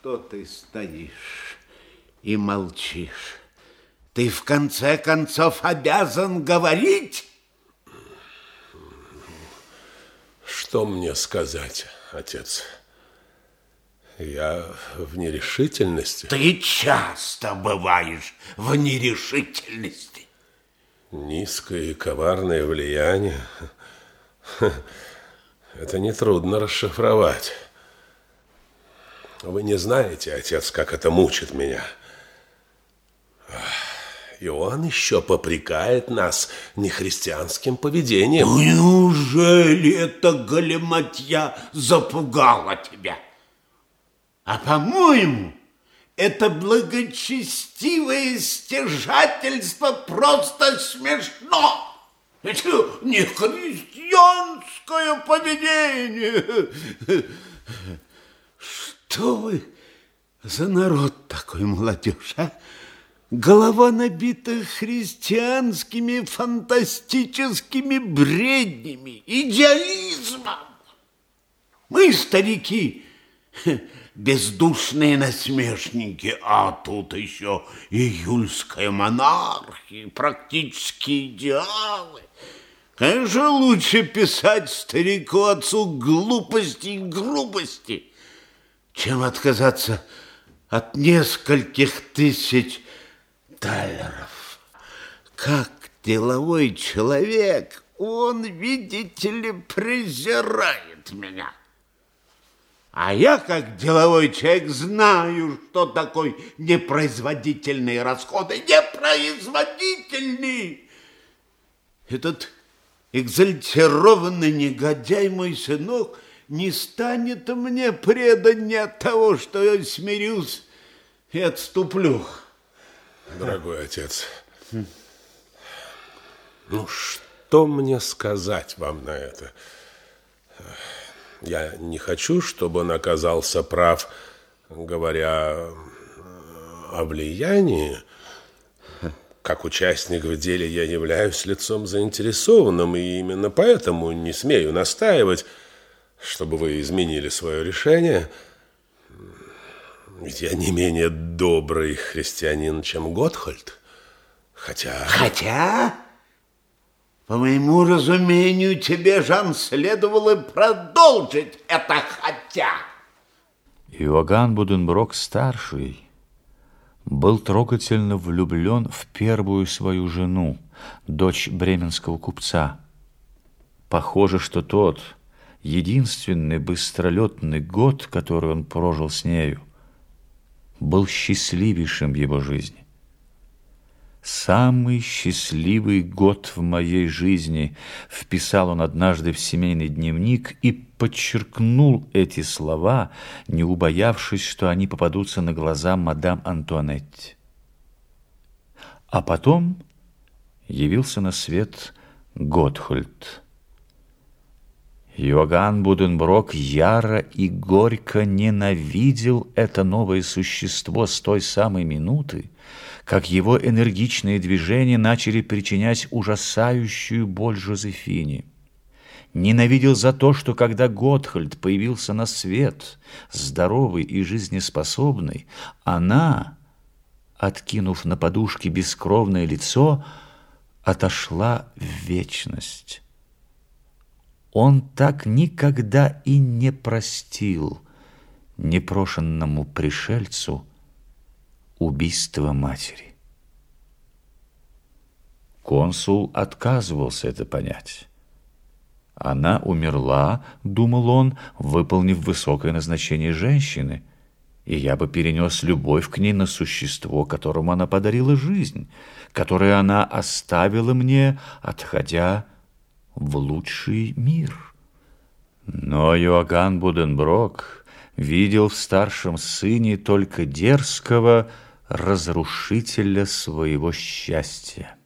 что ты стоишь и молчишь? Ты в конце концов обязан говорить. Что мне сказать, отец? Я в нерешительности. Ты часто бываешь в нерешительности. Низкое и коварное влияние. Это нетрудно расшифровать. Вы не знаете, отец, как это мучит меня. И он еще попрекает нас нехристианским поведением. Неужели эта галиматья запугала тебя? А по-моему, это благочестивое стяжательство просто смешно. Это не христианское поведение. Что вы за народ такой, молодежь, а? Голова набита христианскими фантастическими бреднями, идеализмом. Мы, старики, бездушные насмешники, а тут еще июльская монархия, практические идеалы. Конечно, лучше писать старику-отцу глупости и грубости, чем отказаться от нескольких тысяч талеров. Как деловой человек, он, видите ли, презирает меня. А я, как деловой человек, знаю, что такое непроизводительные расходы. Непроизводительные! Этот экзальтированный негодяй, мой сынок, не станет мне предан ни от того, что я смирюсь и отступлю. Дорогой отец, ну что мне сказать вам на это? Я не хочу, чтобы он оказался прав, говоря о влиянии. Как участник в деле я являюсь лицом заинтересованным, и именно поэтому не смею настаивать, чтобы вы изменили свое решение. Ведь я не менее добрый христианин, чем Готхальд. Хотя, по моему разумению, тебе, Жан, следовало продолжить это «хотя». Иоганн Буденброк-старший был трогательно влюблен в первую свою жену, дочь бременского купца. Похоже, что тот единственный быстролетный год, который он прожил с нею, был счастливейшим в его жизни. «Самый счастливый год в моей жизни», вписал он однажды в семейный дневник и подчеркнул эти слова, не убоявшись, что они попадутся на глаза мадам Антуанетте. А потом явился на свет Готхальд. Иоганн Буденброк яро и горько ненавидел это новое существо с той самой минуты, как его энергичные движения начали причинять ужасающую боль Жозефине. Ненавидел за то, что когда Готхальд появился на свет, здоровый и жизнеспособный, она, откинув на подушке бескровное лицо, отошла в вечность. Он так никогда и не простил непрошенному пришельцу убийство матери. Консул отказывался это понять. Она умерла, думал он, выполнив высокое назначение женщины, и я бы перенес любовь к ней на существо, которому она подарила жизнь, которое она оставила мне, отходя в лучший мир. Но Иоганн Буденброк видел в старшем сыне только дерзкого разрушителя своего счастья.